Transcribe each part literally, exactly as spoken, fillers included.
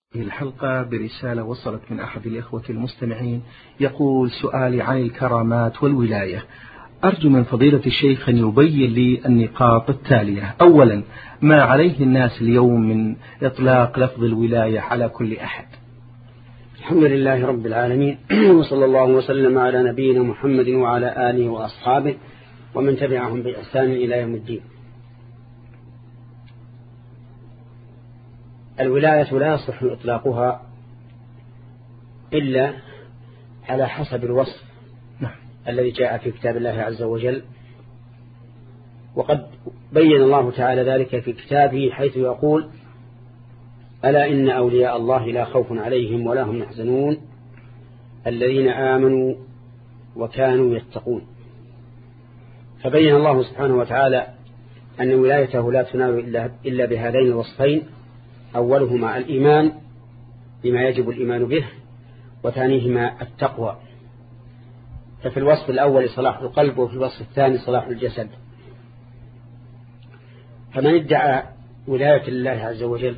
هذه الحلقة برسالة وصلت من أحد الإخوة المستمعين يقول: سؤالي عن الكرامات والولاية، أرجو من فضيلة الشيخ أن يبين لي النقاط التالية. أولا، ما عليه الناس اليوم من إطلاق لفظ الولاية على كل أحد؟ الحمد لله رب العالمين، وصلى الله وسلم على نبينا محمد وعلى آله وأصحابه ومن تبعهم بإحسان إلى يوم الدين. الولاية لا يصح إطلاقها إلا على حسب الوصف نعم. الذي جاء في كتاب الله عز وجل، وقد بين الله تعالى ذلك في كتابه حيث يقول: ألا إن أولياء الله لا خوف عليهم ولا هم يحزنون الذين آمنوا وكانوا يتقون. فبين الله سبحانه وتعالى أن ولايته لا تنال إلا بهذين الوصفين: أولهما الإيمان بما يجب الإيمان به، وثانيهما التقوى. ففي الوصف الأول صلاح القلب، وفي الوصف الثاني صلاح الجسد. فمن ادعى ولاية الله عز وجل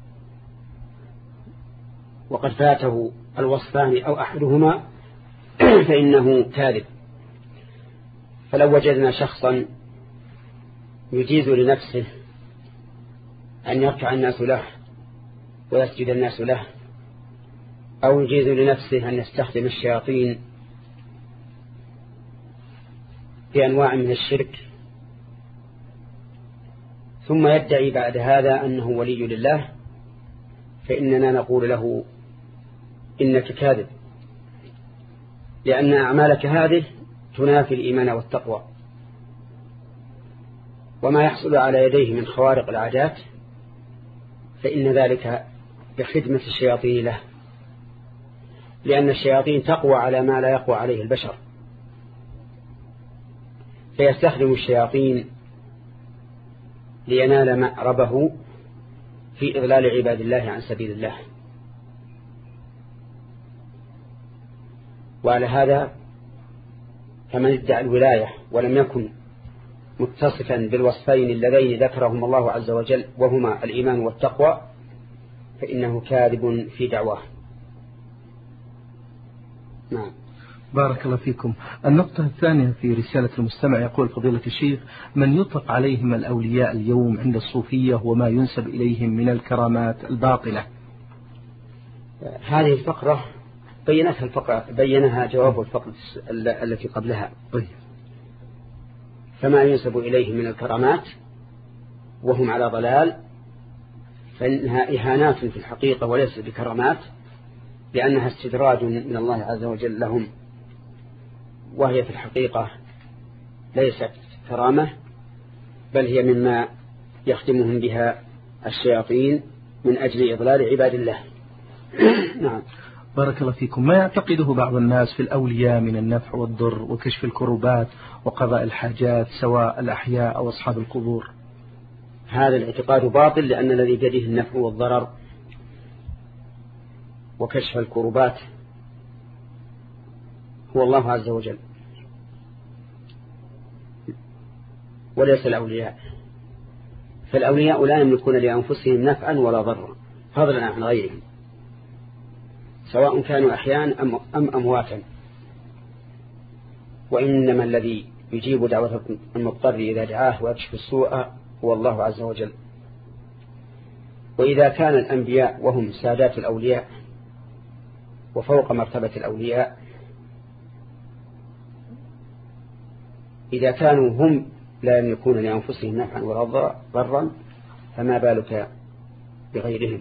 وقد فاته الوصفان أو أحدهما فإنه كاذب. فلو وجدنا شخصا يجيز لنفسه أن يركع الناس له ويسجد الناس له، أو يجيز لنفسه أن يستخدم الشياطين في أنواع من الشرك، ثم يدعي بعد هذا أنه ولي لله، فإننا نقول له: إنك كاذب، لأن أعمالك هذه تنافي الإيمان والتقوى. وما يحصل على يديه من خوارق العادات فإن ذلك بخدمة الشياطين له، لأن الشياطين تقوى على ما لا يقوى عليه البشر، فيستخدم الشياطين لينال مأربه في إضلال عباد الله عن سبيل الله. وعلى هذا فمن ادعى الولاية ولم يكن متصفا بالوصفين اللذين ذكرهم الله عز وجل وهما الإيمان والتقوى فإنه كاذب في دعواه. نعم. بارك الله فيكم. النقطة الثانية في رسالة المستمع يقول: فضيلة الشيخ، من يطلق عليهم الأولياء اليوم عند الصوفية وما ينسب إليهم من الكرامات الباطلة؟ هذه الفقرة بينتها الفقرة بينها جواب الفقرة التي قبلها. طيب. فما ينسب إليه من الكرامات وهم على ضلال فإنها إهانات في الحقيقة وليس بكرامات، لأنها استدراج من الله عز وجل لهم، وهي في الحقيقة ليست كرامة، بل هي مما يخدمهم بها الشياطين من أجل إضلال عباد الله. نعم. بارك الله فيكم. ما يعتقده بعض الناس في الأولياء من النفع والضر وكشف الكروبات وقضاء الحاجات سواء الأحياء أو أصحاب القبور؟ هذا الاعتقاد باطل، لأن الذي بيده النفع والضرر وكشف الكروبات هو الله عز وجل وليس الأولياء. فالأولياء لا يملكون لأنفسهم نفعا ولا ضرا فضلا عن غيرهم، سواء كانوا أحياء أم, أم أمواتا. وإنما الذي يجيب دعوة المضطر إذا دعاه ويكشف السوء هو الله عز وجل. وإذا كان الأنبياء وهم سادات الأولياء وفوق مرتبة الأولياء، إذا كانوا هم لا يملكون لأنفسهم نفعا ولا ضرا فما بالك بغيرهم.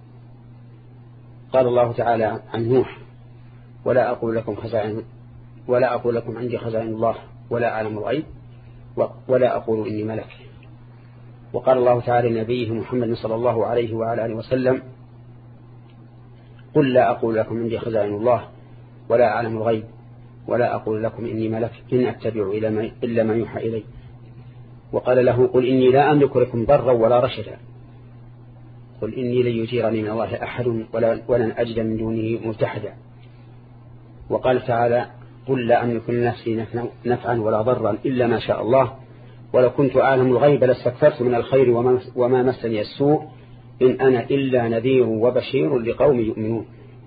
قال الله تعالى عن نوح: ولا أقول لكم خزائن ولا أقول لكم عندي خزائن الله ولا أعلم الغيب ولا أقول إني ملك. وقال الله تعالى لنبيه محمد صلى الله عليه وعلى آله وسلم: قل لا أقول لكم عندي خزائن الله ولا أعلم الغيب ولا أقول لكم إني ملك إن أتبع إلا ما يوحى إلي. وقال له: قل إني لا أملك لكم ضرا ولا رشدا قل إني لن يجيرني من الله أحد ولن أجد من دونه ملتحدا. وقال تعالى: قل لا أملك لنفسي نفعا ولا ضرا إلا ما شاء الله ولو كنت أعلم الغيب لاستكثرت من الخير وما مسني السوء إن أنا إلا نذير وبشير لقوم يؤمنون.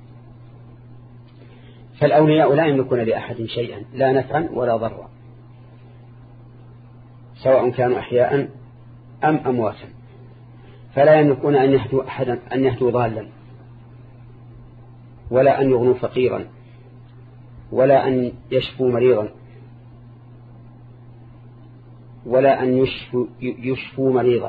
فالأولياء لا يملكون لأحد شيئا لا نفعا ولا ضرا، سواء كانوا أحياء أم أمواتا، فلا يملكون أن يهدوا أحدا، أن يهدوا ضالا، ولا أن يغنوا فقيرا، ولا أن يشفوا مريضا، ولا أن يشفوا, يشفوا مريضا،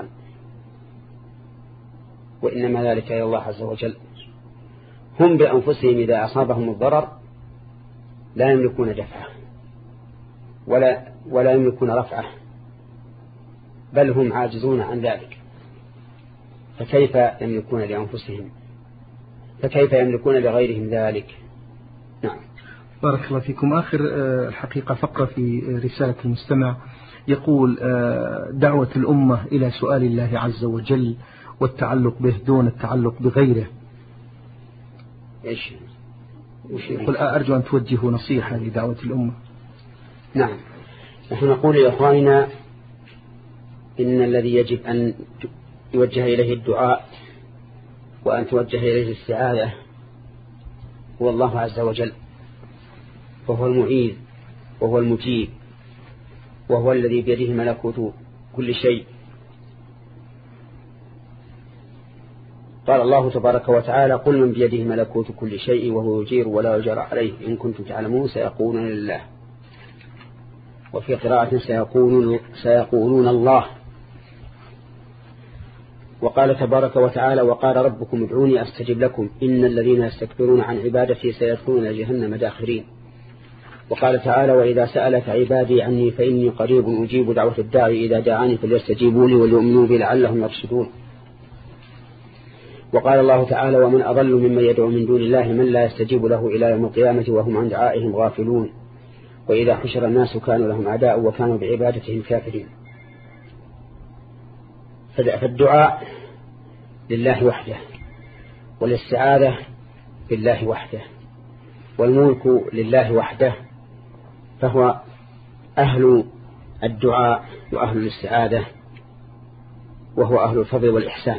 وإنما ذلك إلى الله عز وجل. هم بأنفسهم إذا أصابهم الضرر لا يملكون دفعه ولا, ولا يملكون رفعه، بل هم عاجزون عن ذلك، فكيف يملكون لأنفسهم؟ فكيف يملكون لغيرهم ذلك؟ نعم. بارك الله فيكم. آخر الحقيقة فقرة في رسالة المستمع يقول: دعوة الأمة إلى سؤال الله عز وجل والتعلق به دون التعلق بغيره. إيش؟ يقول: أرجو أن توجهوا نصيحة لدعوة الأمة. نعم، نحن نقول لإخواننا إن الذي يجب أن يوجه إليه الدعاء وأن توجه إليه الاستعاذة هو الله عز وجل، وهو المعيذ وهو المجيب، وهو الذي بيده ملكوت كل شيء. قال الله تبارك وتعالى: قل من بيده ملكوت كل شيء وهو يجير ولا يجار عليه إن كنتم تعلمون سيقولون لله. وفي قراءة سيقولون, سيقولون الله. وقال تبارك وتعالى: وقال ربكم ادعوني أستجب لكم إن الذين يستكبرون عن عبادتي سيدخلون جهنم داخرين. وقال تعالى: وإذا سألك عبادي عني فإني قريب أجيب دعوة الداعي إذا دعاني فليستجيبوا لي وليؤمنوا بي لعلهم يرشدون. وقال الله تعالى: ومن أضل ممن يدعو من دون الله من لا يستجيب له إلى يوم القيامة وهم عن دعائهم غافلون. وإذا حشر الناس كانوا لهم أعداء وكانوا بعبادتهم كافرين. فالدعاء لله وحده، والاستعاذة بالله وحده، والملك لله وحده، فهو أهل الدعاء وأهل الاستعاذة، وهو أهل الفضل والإحسان.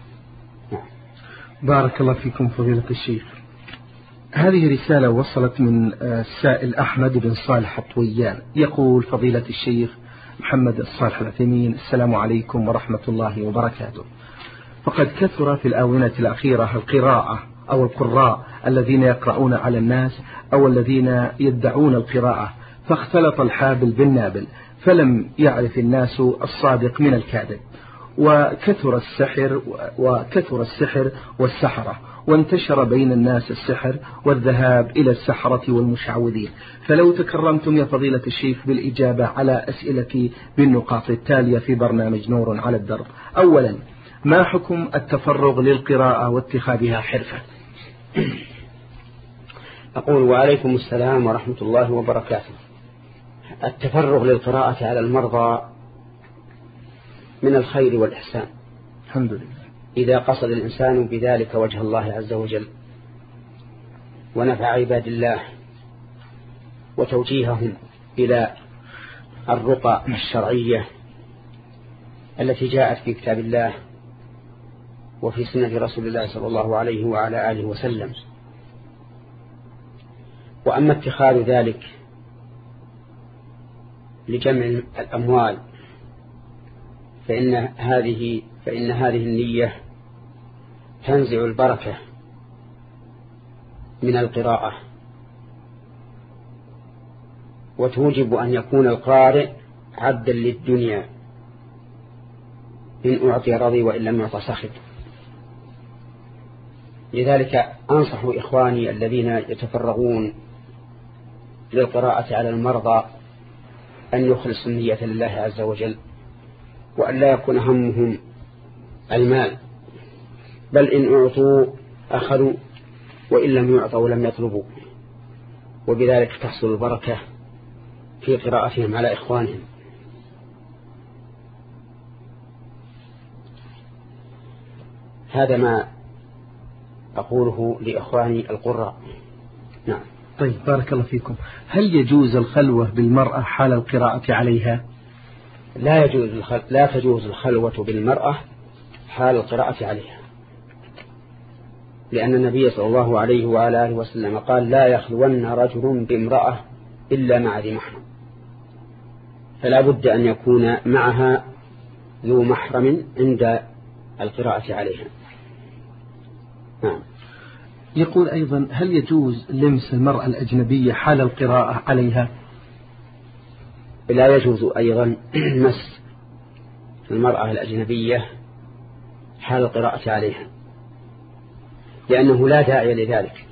بارك الله فيكم فضيلة الشيخ. هذه رسالة وصلت من السائل أحمد بن صالح الطويان، يقول: فضيلة الشيخ محمد الصالح العثيمين، السلام عليكم ورحمة الله وبركاته. فقد كثر في الآونة الأخيرة القراءة أو القراء الذين يقرؤون على الناس أو الذين يدعون القراءة، فاختلط الحابل بالنابل، فلم يعرف الناس الصادق من الكاذب، وكثر السحر وكثر السحر والسحرة، وانتشر بين الناس السحر والذهاب إلى السحرة والمشعوذين. فلو تكرمتم يا فضيلة الشيخ بالإجابة على أسئلتي بالنقاط التالية في برنامج نور على الدرب. أولا، ما حكم التفرغ للقراءة واتخاذها حرفة؟ أقول: وعليكم السلام ورحمة الله وبركاته. التفرغ للقراءة على المرضى من الخير والإحسان، الحمد لله، إذا قصد الإنسان بذلك وجه الله عز وجل ونفع عباد الله وتوجيههم إلى الرقى الشرعية التي جاءت في كتاب الله وفي سنة رسول الله صلى الله عليه وعلى آله وسلم. وأما اتخاذ ذلك لجمع الأموال فإن هذه فإن هذه النية تنزع البركة من القراءة، وتوجب أن يكون القارئ عبدا للدنيا، إن أعطي رضي وإن لم يعطى سخط. لذلك أنصح إخواني الذين يتفرغون للقراءة على المرضى أن يخلصوا النية لله عز وجل، وأن لا يكون همهم المال، بل إن أعطوا أخذوا وإن لم يعطوا لم يطلبوا، وبذلك تحصل البركة في قراءتهم على إخوانهم. هذا ما أقوله لإخواني القراء. نعم. طيب، بارك الله فيكم. هل يجوز الخلوة بالمرأة حال القراءة عليها؟ لا يجوز الخل... لا تجوز الخلوة بالمرأة حال القراءة عليها. لأن النبي صلى الله عليه وعلى آله وسلم قال لا يخلون رجل بامرأة إلا مع ذي محرم، فلا بد أن يكون معها ذو محرم عند القراءة عليها. نعم. يقول أيضا هل يجوز لمس المرأة الأجنبية حال القراءة عليها؟ لا يجوز أيضا مس المرأة الأجنبية حال القراءة عليها، لأنه لا داعي لذلك.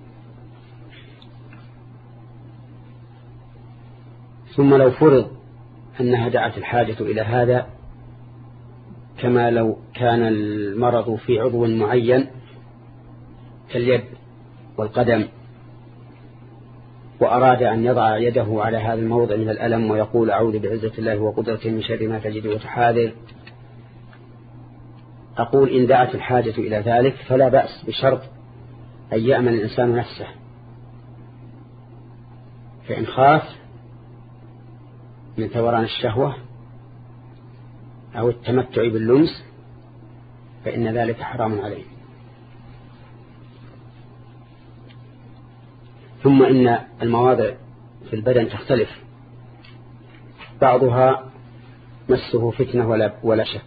ثم لو فرض أنها دعت الحاجة إلى هذا، كما لو كان المرض في عضو معين كاليد والقدم، وأراد أن يضع يده على هذا الموضع من الألم ويقول أعوذ بعزة الله وقدرته من شر ما تجد وتحاذر، أقول إن دعت الحاجة إلى ذلك فلا بأس، بشرط أن يأمن الإنسان نفسه، فإن خاف من ثوران الشهوة أو التمتع باللمس فإن ذلك حرام عليه. ثم إن المواضع في البدن تختلف، بعضها مسه فتنة ولا, ولا شك،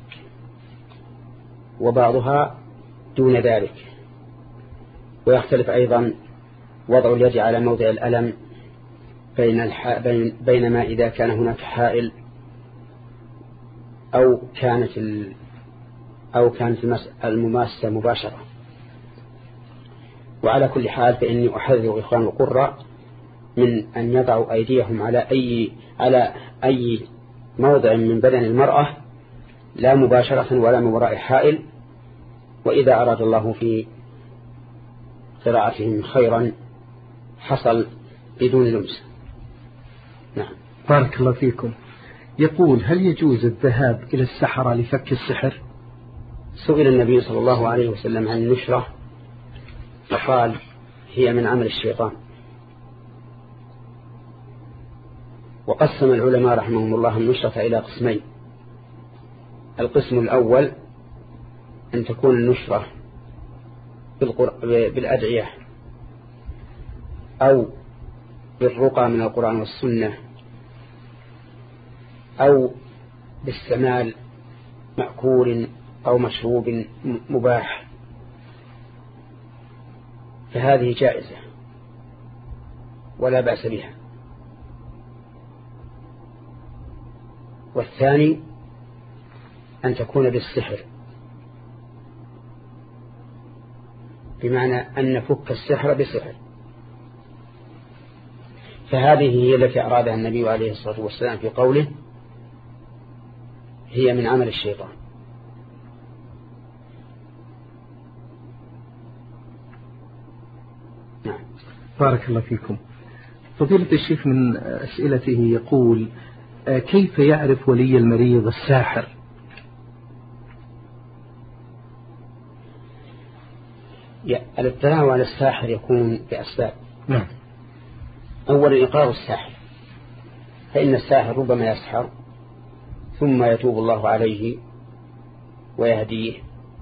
وبعضها دون ذلك. ويختلف أيضا وضع اليد على موضع الألم بين الح... بين... بينما إذا كان هناك حائل أو كانت ال... أو كانت المس... المماسة مباشرة. وعلى كل حال فإني أحذر إخوان القراء من أن يضعوا أيديهم على أي على أي موضع من بدن المرأة لا مباشرة ولا من وراء حائل، وإذا أراد الله في قراءتهم خيرا حصل بدون لمس. نعم. بارك الله فيكم. يقول هل يجوز الذهاب إلى السحرة لفك السحر؟ سئل النبي صلى الله عليه وسلم عن النشرة فقال هي من عمل الشيطان. وقسم العلماء رحمهم الله النشرة إلى قسمين: القسم الأول أن تكون النشرة بالأدعية أو بالرقى من القرآن والسنة أو باستعمال مأكول أو مشروب مباح، فهذه جائزة ولا بأس بها. والثاني أن تكون بالسحر، بمعنى أن نفك السحر بسحر، فهذه هي التي أرادها النبي عليه الصلاة والسلام في قوله هي من عمل الشيطان. نعم. بارك الله فيكم. فضيلة الشيخ من أسئلته يقول كيف يعرف ولي المريض الساحر؟ الاطلاع على الساحر يكون بأسباب. نعم. أولا إقرار الساحر، فإن الساحر ربما يسحر ثم يتوب الله عليه ويهديه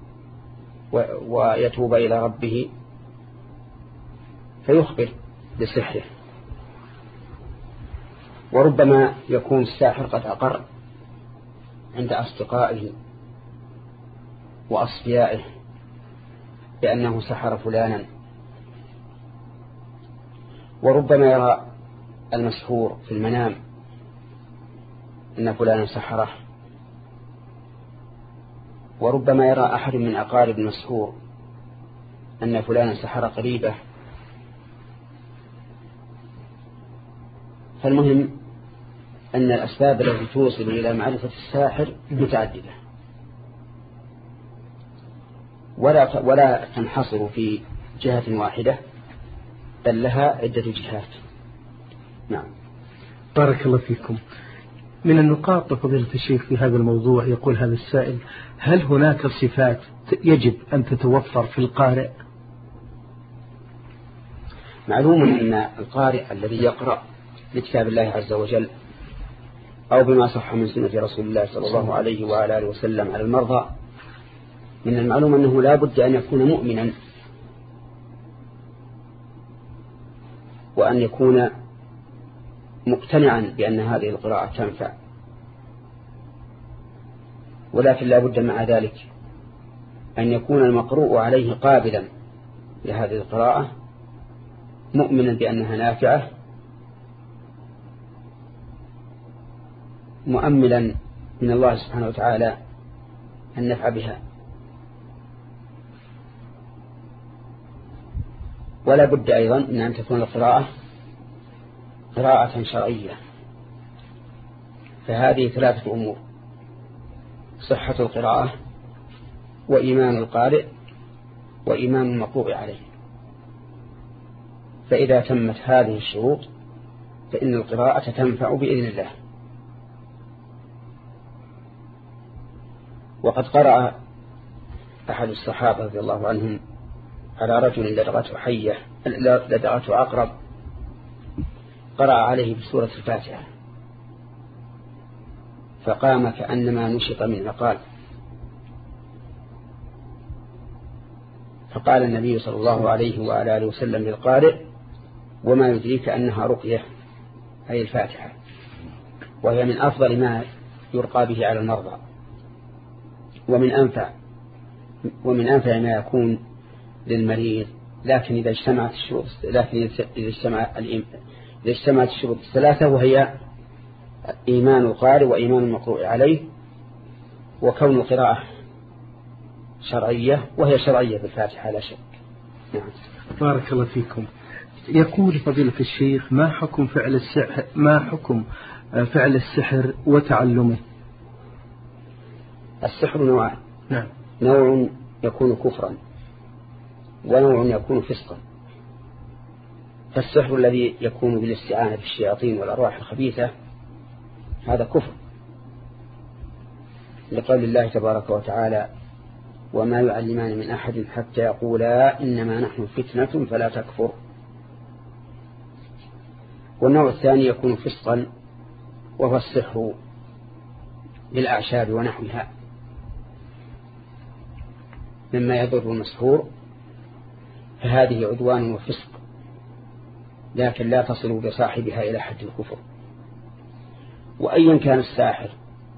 ويتوب إلى ربه فيخبر بسحره. وربما يكون الساحر قد أقر عند أصدقائه وأصفيائه بأنه سحر فلانا. وربما يرى المسحور في المنام أن فلانا سحره. وربما يرى أحد من أقارب المسحور أن فلانا سحر قريبه. فالمهم أن الأسباب التي توصل إلى معرفة الساحر متعددة، ولا ولا تنحصر في جهة واحدة، بل لها عدة جهات. نعم. بارك الله فيكم. من النقاط فضيلة الشيخ في هذا الموضوع يقول هذا السائل: هل هناك صفات يجب أن تتوفر في القارئ؟ معلوم أن القارئ الذي يقرأ بكتاب الله عز وجل أو بما صح من سنة رسول الله صلى الله عليه وآله وسلم على المرضى، من المعلوم أنه لا بد أن يكون مؤمنا وأن يكون مقتنعا بأن هذه القراءة تنفع، ولكن لا بد مع ذلك أن يكون المقروء عليه قابلا لهذه القراءة، مؤمنا بأنها نافعة، مؤملا من الله سبحانه وتعالى النفع بها. ولا بد أيضا من أن تكون القراءة قراءة شرعية. فهذه ثلاثة أمور: صحة القراءة، وإيمان القارئ، وإيمان المقروء عليه. فإذا تمت هذه الشروط فإن القراءة تنفع بإذن الله. وقد قرأ أحد الصحابة رضي الله عنهم على رجل لدغته حية لدغته عقرب، قرأ عليه بسورة الفاتحة فقام كأنما نشط من عقال، فقال النبي صلى الله عليه وعلى آله وسلم للقارئ: وما يدريك أنها رقية، أي الفاتحة، وهي من أفضل ما يرقى به على المرضى، ومن أنفع ومن أنفع ما يكون للمريض. لكن إذا اجتمعت الشروط لكن إذا اجتمعت إذا اجتمعت الشروط الثلاثة، وهي إيمان القارئ وإيمان المقروء عليه وكون القراءة شرعية، وهي شرعية بالفاتحة لا شك. نعم. بارك الله فيكم. يقول فضيلة الشيخ: ما حكم فعل السحر ما حكم فعل السحر وتعلمه؟ السحر نوعان. نعم. نوع يكون كفرا، ونوع يكون فسقا. فالسحر الذي يكون بالاستعانة بالشياطين والأرواح الخبيثة هذا كفر، لقول الله تبارك وتعالى: وما يعلمان من أحد حتى يقولا إنما نحن فتنة فلا تكفر. والنوع الثاني يكون فسقا، وهو السحر بالأعشاب ونحوها مما يضر المسحور، فهذه عدوان وفسق، لكن لا تصل بصاحبها إلى حد الكفر. وأيا كان الساحر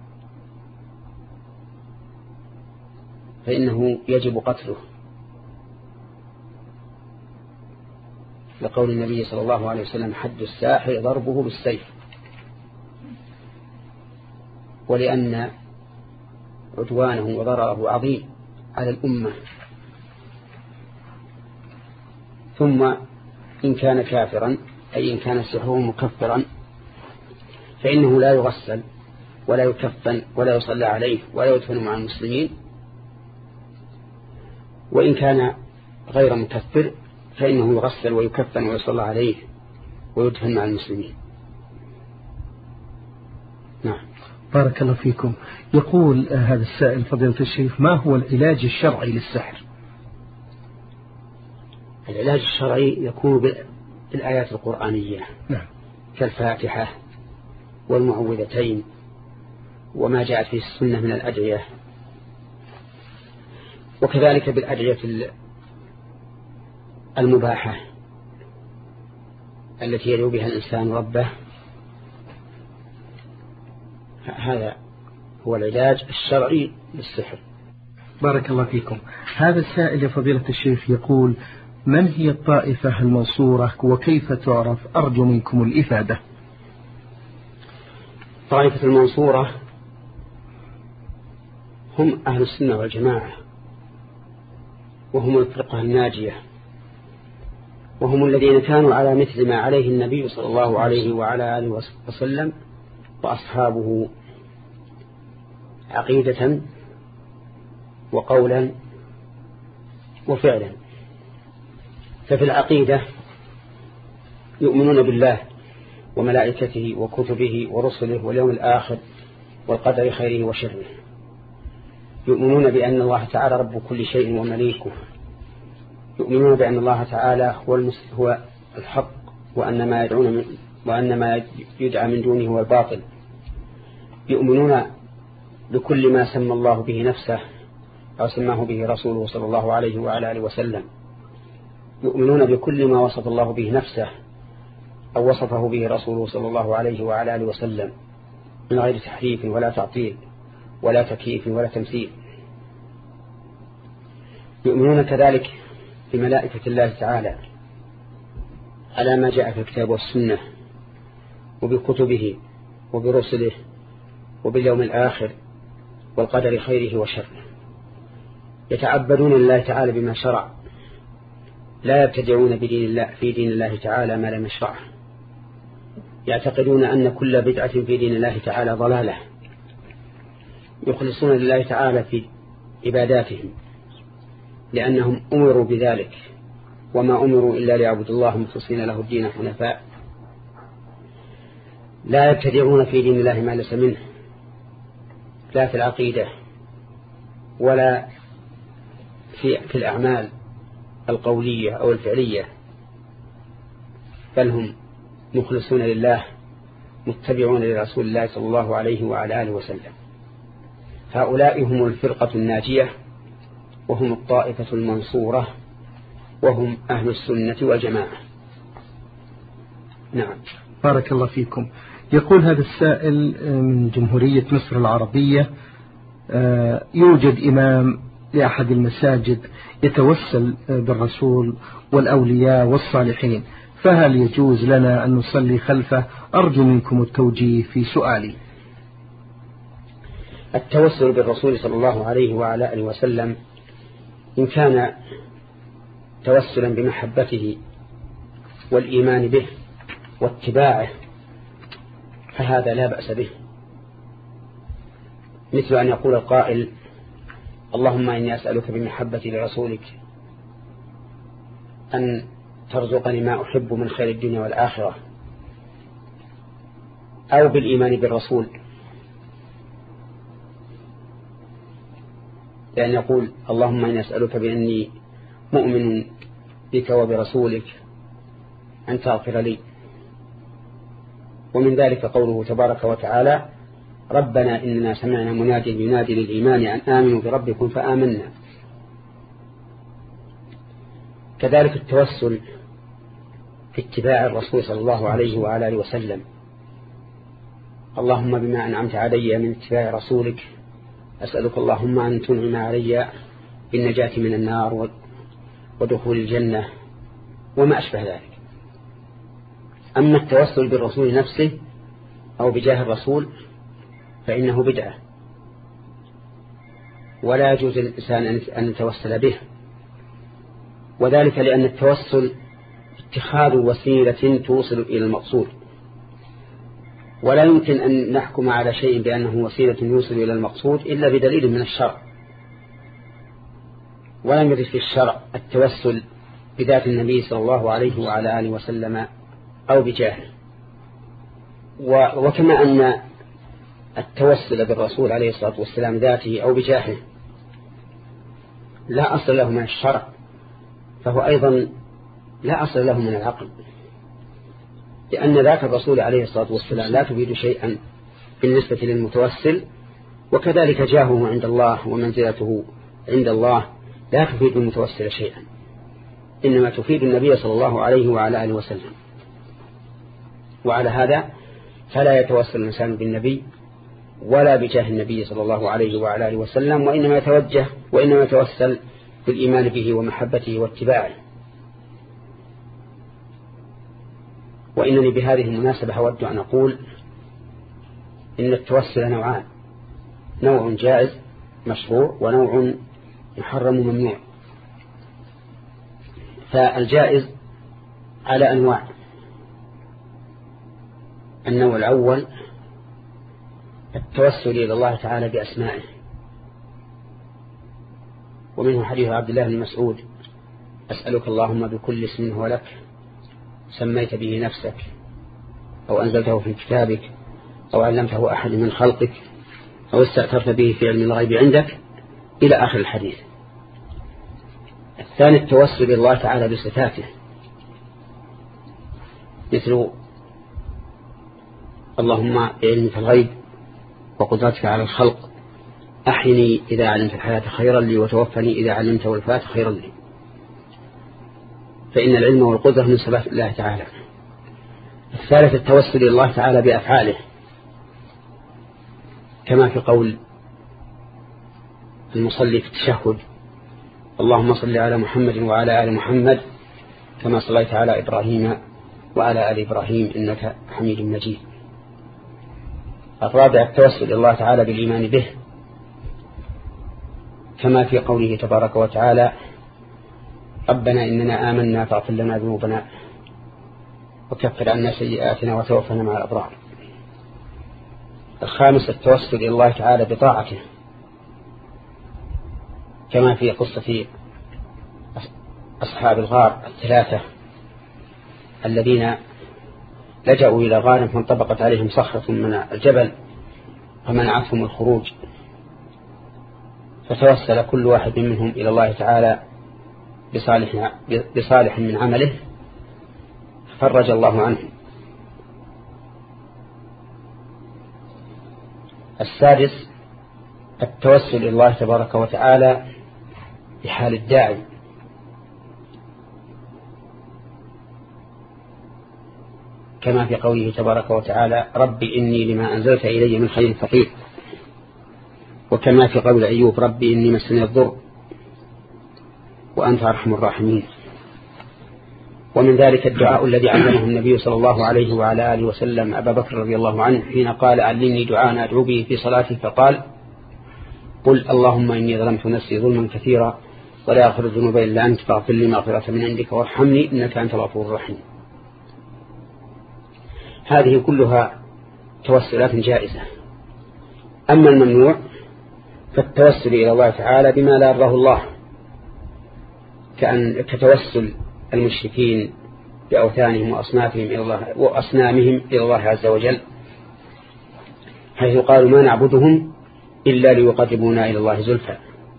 فإنه يجب قتله، لقول النبي صلى الله عليه وسلم: حد الساحر ضربه بالسيف. ولأن عدوانه وضرره عظيم على الأمة. ثم إن كان كافرا، أي إن كان سحره مكفرا، فإنه لا يغسل ولا يكفن ولا يصلى عليه ولا يدفن مع المسلمين. وإن كان غير مكفر فإنه يغسل ويكفن ويصلى عليه ويدفن مع المسلمين. نعم. بارك الله فيكم. يقول هذا السائل فضيلة الشيخ: ما هو العلاج الشرعي للسحر؟ العلاج الشرعي يكون بالآيات القرآنية. نعم. كالفاتحة والمعوذتين وما جاءت في السنة من الأدعية، وكذلك بالأدعية المباحة التي يدعو بها الإنسان ربه. هذا هو العلاج الشرعي للسحر. بارك الله فيكم. هذا السائل يا فضيلة الشيخ يقول: من هي الطائفة المنصورة وكيف تعرف؟ أرجو منكم الإفادة. طائفة المنصورة هم أهل السنة والجماعة، وهم الفرقة الناجية، وهم الذين كانوا على مثل ما عليه النبي صلى الله عليه وعلى آله وسلم وأصحابه عقيدة وقولا وفعلا. ففي العقيدة يؤمنون بالله وملائكته وكتبه ورسله واليوم الآخر والقدر خيره وشره. يؤمنون بأن الله تعالى رب كل شيء ومليكه. يؤمنون بأن الله تعالى هو هو الحق، وأن ما يدعون من وأن ما يدعى من دونه هو الباطل. يؤمنون بكل ما سمى الله به نفسه أو سماه به رسوله صلى الله عليه وعلى آله وسلم. يؤمنون بكل ما وصف الله به نفسه أو وصفه به رسوله صلى الله عليه وعلى آله وسلم من غير تحريف ولا تعطيل ولا تكييف ولا تمثيل. يؤمنون كذلك بملائكة الله تعالى على ما جاء في الكتاب والسنة وبكتبه وبرسله وباليوم الآخر والقدر خيره وشره. يتعبدون لله تعالى بما شرع، لا يبتدعون بدين الله في دين الله تعالى ما لم يشرعه. يعتقدون أن كل بدعة في دين الله تعالى ضلالة. يخلصون لله تعالى في عباداتهم لأنهم أمروا بذلك، وما أمروا إلا ليعبدوا الله مخلصين له الدين حنفاء. لا يبتدعون في دين الله ما ليس منه، لا في العقيدة ولا في, في الأعمال القولية أو الفعلية، بل هم مخلصون لله متبعون لرسول الله صلى الله عليه وعلى آله وسلم. هؤلاء هم الفرقة الناجية، وهم الطائفة المنصورة، وهم أهل السنة والجماعة. نعم. بارك الله فيكم. يقول هذا السائل من جمهورية مصر العربية: يوجد إمام لأحد المساجد يتوسل بالرسول والأولياء والصالحين، فهل يجوز لنا أن نصلي خلفه؟ أرجو منكم التوجيه في سؤالي. التوسل بالرسول صلى الله عليه وعلى آله وسلم إن كان توسلا بمحبته والإيمان به واتباعه فهذا لا بأس به، مثل أن يقول القائل: اللهم إني أسألك بمحبتي لرسولك أن ترزقني ما أحب من خير الدنيا والآخرة، أو بالإيمان بالرسول، لأن يقول: اللهم إني أسألك بأني مؤمن بك وبرسولك أن تغفر لي. ومن ذلك قوله تبارك وتعالى: ربنا إننا سمعنا منادي ينادي للإيمان أن آمنوا بربكم فآمنا. كذلك التوسل في اتباع الرسول صلى الله عليه وعلى آله وسلم: اللهم بما أنعمت علي من اتباع رسولك أسألك اللهم أن تنعم علي بالنجاة من النار ودخول الجنة وما أشبه ذلك. أما التوسل بالرسول نفسه أو بجاه الرسول فإنه بدعة، ولا يجوز للإنسان أن يتوسل به، وذلك لأن التوسل اتخاذ وسيلة توصل إلى المقصود، ولا يمكن أن نحكم على شيء بأنه وسيلة يوصل إلى المقصود إلا بدليل من الشرع. ولم يرد في الشرع التوسل بذات النبي صلى الله عليه وعلى آله وسلم أو بجاهه. وكما أن التوسل بالرسول عليه الصلاة والسلام ذاته أو بجاهه لا أصل له من الشرع، فهو أيضا لا أصل له من العقل، لأن ذات الرسول عليه الصلاة والسلام لا تفيد شيئا بالنسبة للمتوسل، وكذلك جاهه عند الله ومنزلته عند الله لا تفيد المتوسل شيئا، إنما تفيد النبي صلى الله عليه وعلى آله وسلم. وعلى هذا فلا يتوسل الإنسان بالنبي ولا بجاه النبي صلى الله عليه وعلى آله وسلم، وإنما يتوجه وإنما يتوسل بالإيمان به ومحبته واتباعه. وإنني بهذه المناسبة أود أن أقول إن التوسل نوعان: نوع جائز مشروع ونوع محرم ممنوع. فالجائز على أنواع: النوع الأول التوسل إلى الله تعالى بأسمائه، ومنه حديث عبد الله بن مسعود: أسألك اللهم بكل اسم هو لك سميت به نفسك أو أنزلته في كتابك أو علمته أحد من خلقك أو استأثرت به في علم الغيب عندك، إلى آخر الحديث. الثاني التوسل إلى الله تعالى بصفاته، مثل اللهم بعلمك الغيب وقدرتك على الخلق أحيني إذا علمت الحياة خيرا لي وتوفني إذا علمت الوفاة خيرا لي، فإن العلم والقدرة من صفات الله تعالى. الثالث التوسل إلى الله تعالى بأفعاله، كما في قول المصلي في التشهد: اللهم صل على محمد وعلى آل محمد كما صليت على إبراهيم وعلى آل إبراهيم إنك حميد مجيد. الرابع التوسل إلى الله تعالى بالإيمان به، كما في قوله تبارك وتعالى: ربنا إننا آمنا فاغفر لنا ذنوبنا وكفر عنا سيئاتنا وتوفنا مع الأبرار. الخامس التوسل إلى الله تعالى بطاعته، كما في قصة أصحاب الغار الثلاثة الذين لجأوا إلى غار فانطبقت عليهم صخرة من الجبل فمنعتهم الخروج، فتوسل كل واحد منهم إلى الله تعالى بصالح, بصالح من عمله فرج الله عنه. السادس التوسل إلى الله تبارك وتعالى بحال الداعي، كما في قوله تبارك وتعالى: ربي إني لما أنزلت إلي من خير فقير، وكما في قول أيوب: ربي إني مسني الضر وأنت أرحم الراحمين. ومن ذلك الدعاء الذي علمه النبي صلى الله عليه وعلى آله وسلم أبا بكر رضي الله عنه حين قال: علمني دعاء أدعو به في صلاتي، فقال: قل اللهم إني ظلمت نفسي ظلما كثيرا ولا يغفر الذنوب إلا أنت فاغفر لي مغفرة من عندك وارحمني إنك أنت الغفور الرحيم. هذه كلها توسلات جائزة. أما الممنوع فالتوسل إلى الله تعالى بما لا يرضاه الله، كأن كتوسل المشركين بأوثانهم وأصنامهم إلى الله وأصنامهم إلى الله عز وجل، حيث قالوا: ما نعبدهم إلا ليقربونا إلى الله زلفى.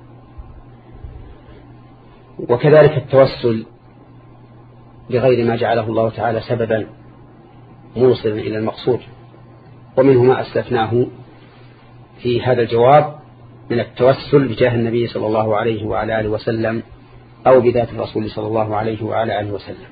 وكذلك التوسل بغير ما جعله الله تعالى سببا موصلا إلى المقصود، ومنه ما أسلفناه في هذا الجواب من التوسل بجاه النبي صلى الله عليه وعلى آله وسلم أو بذات الرسول صلى الله عليه وعلى آله وسلم.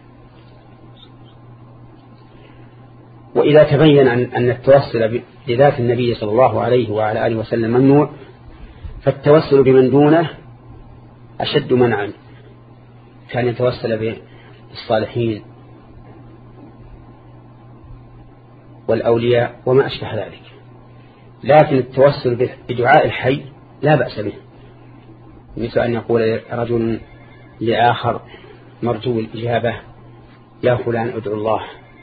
وإذا تبين أن التوسل بذات النبي صلى الله عليه وعلى آله وسلم ممنوع، فالتوسل بمن دونه أشد منعا، كان يتوسل بالصالحين والأولياء وما أشبه ذلك. لكن التوسل بدعاء الحي لا بأس به، مثل أن يقول رجل لآخر مرجو الإجابة: يا فلان ادعو الله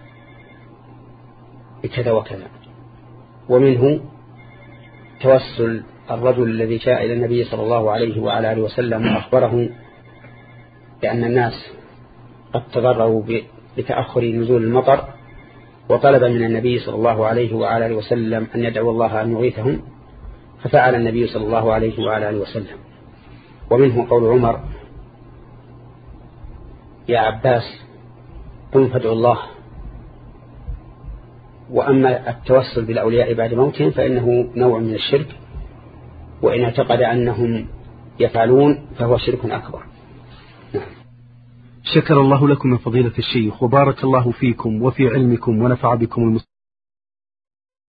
بكذا وكذا. ومنه توسل الرجل الذي جاء إلى النبي صلى الله عليه وعلى آله وسلم وأخبره بأن الناس قد تضرروا بتأخر نزول المطر، وطلب من النبي صلى الله عليه وعلى آله وسلم أن يدعو الله أن يغيثهم، ففعل النبي صلى الله عليه وعلى آله وسلم. ومنه قول عمر: يا عباس قم فادعو الله. وأما التوسل بالأولياء بعد موتهم فإنه نوع من الشرك، وإن اعتقد أنهم يفعلون فهو شرك أكبر. نعم. شكر الله لكم من فضيلة الشيخ وبارك الله فيكم وفي علمكم ونفع بكم المسلمين.